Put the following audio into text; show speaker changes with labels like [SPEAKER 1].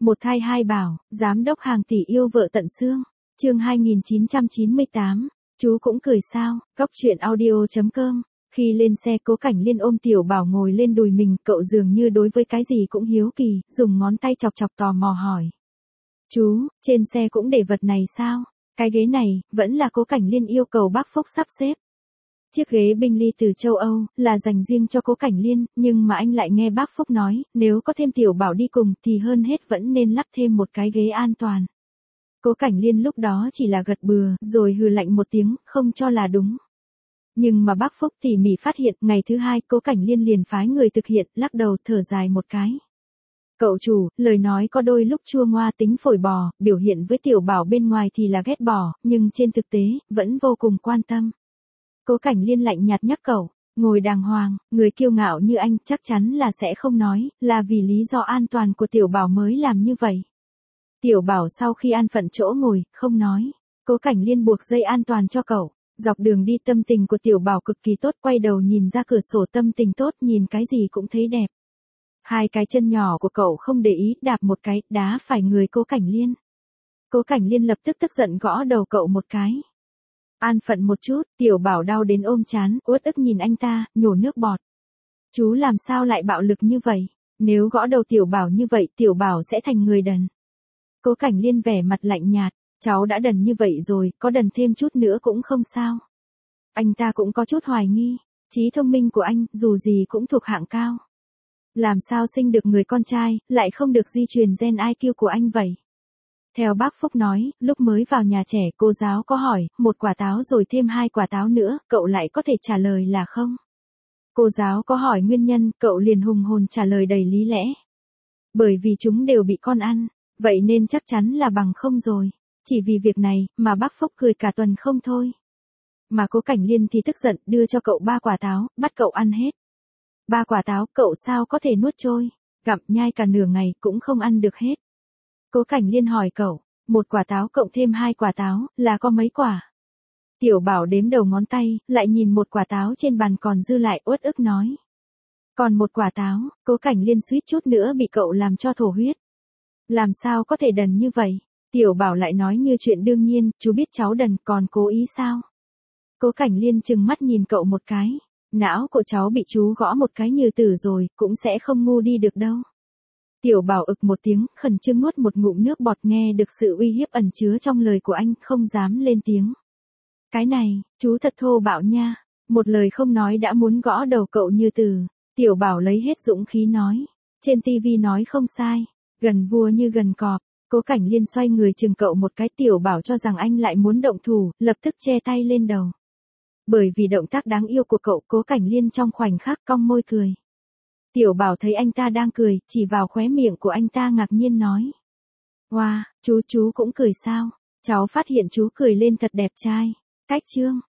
[SPEAKER 1] Một thai hai bảo, giám đốc hàng tỷ yêu vợ tận xương. Chương 2998, chú cũng cười sao? Góc truyện audio.com. Khi lên xe Cố Cảnh Liên ôm Tiểu Bảo ngồi lên đùi mình, cậu dường như đối với cái gì cũng hiếu kỳ, dùng ngón tay chọc chọc tò mò hỏi. Chú, trên xe cũng để vật này sao? Cái ghế này, vẫn là Cố Cảnh Liên yêu cầu bác Phúc sắp xếp. Chiếc ghế binh ly từ châu Âu, là dành riêng cho Cố Cảnh Liên, nhưng mà anh lại nghe bác Phúc nói, nếu có thêm Tiểu Bảo đi cùng thì hơn hết vẫn nên lắp thêm một cái ghế an toàn. Cố Cảnh Liên lúc đó chỉ là gật bừa, rồi hừ lạnh một tiếng, không cho là đúng. Nhưng mà bác Phúc tỉ mỉ phát hiện, ngày thứ hai Cố Cảnh Liên liền phái người thực hiện, lắc đầu thở dài một cái. Cậu chủ, lời nói có đôi lúc chua ngoa tính phổi bò, biểu hiện với Tiểu Bảo bên ngoài thì là ghét bỏ, nhưng trên thực tế, vẫn vô cùng quan tâm. Cố Cảnh Liên lạnh nhạt nhắc cậu, ngồi đàng hoàng, người kiêu ngạo như anh chắc chắn là sẽ không nói, là vì lý do an toàn của Tiểu Bảo mới làm như vậy. Tiểu Bảo sau khi an phận chỗ ngồi, không nói. Cố Cảnh Liên buộc dây an toàn cho cậu. Dọc đường đi tâm tình của Tiểu Bảo cực kỳ tốt, quay đầu nhìn ra cửa sổ tâm tình tốt, nhìn cái gì cũng thấy đẹp. Hai cái chân nhỏ của cậu không để ý, đạp một cái, đá phải người Cố Cảnh Liên. Cố Cảnh Liên lập tức tức giận gõ đầu cậu một cái. An phận một chút, Tiểu Bảo đau đến ôm trán, uất ức nhìn anh ta, nhổ nước bọt. Chú làm sao lại bạo lực như vậy? Nếu gõ đầu Tiểu Bảo như vậy, Tiểu Bảo sẽ thành người đần. Cố Cảnh Liên vẻ mặt lạnh nhạt, cháu đã đần như vậy rồi, có đần thêm chút nữa cũng không sao. Anh ta cũng có chút hoài nghi, trí thông minh của anh, dù gì cũng thuộc hạng cao. Làm sao sinh được người con trai, lại không được di truyền gen IQ của anh vậy? Theo bác Phúc nói, lúc mới vào nhà trẻ cô giáo có hỏi, một quả táo rồi thêm hai quả táo nữa, cậu lại có thể trả lời là không? Cô giáo có hỏi nguyên nhân, cậu liền hùng hồn trả lời đầy lý lẽ. Bởi vì chúng đều bị con ăn, vậy nên chắc chắn là bằng không rồi. Chỉ vì việc này, mà bác Phúc cười cả tuần không thôi. Mà Cố Cảnh Liên thì tức giận, đưa cho cậu 3 quả táo, bắt cậu ăn hết. 3 quả táo, cậu sao có thể nuốt trôi, gặm nhai cả nửa ngày cũng không ăn được hết. Cố Cảnh Liên hỏi cậu, một quả táo cộng thêm 2 quả táo, là có mấy quả? Tiểu Bảo đếm đầu ngón tay, lại nhìn một quả táo trên bàn còn dư lại, uất ức nói. Còn một quả táo, Cố Cảnh Liên suýt chút nữa bị cậu làm cho thổ huyết. Làm sao có thể đần như vậy? Tiểu Bảo lại nói như chuyện đương nhiên, chú biết cháu đần, còn cố ý sao? Cố Cảnh Liên trừng mắt nhìn cậu một cái. Não của cháu bị chú gõ một cái như tử rồi, cũng sẽ không ngu đi được đâu. Tiểu Bảo ực một tiếng, khẩn trương nuốt một ngụm nước bọt, nghe được sự uy hiếp ẩn chứa trong lời của anh, không dám lên tiếng. Cái này, chú thật thô bạo nha. Một lời không nói đã muốn gõ đầu cậu như tử. Tiểu Bảo lấy hết dũng khí nói. Trên tivi nói không sai. Gần vua như gần cọp. Cố Cảnh Liên xoay người chừng cậu một cái. Tiểu Bảo cho rằng anh lại muốn động thủ, lập tức che tay lên đầu. Bởi vì động tác đáng yêu của cậu, Cố Cảnh Liên trong khoảnh khắc cong môi cười. Tiểu Bảo thấy anh ta đang cười, chỉ vào khóe miệng của anh ta ngạc nhiên nói. Wow, chú cũng cười sao? Cháu phát hiện chú cười lên thật đẹp trai. Cách chương.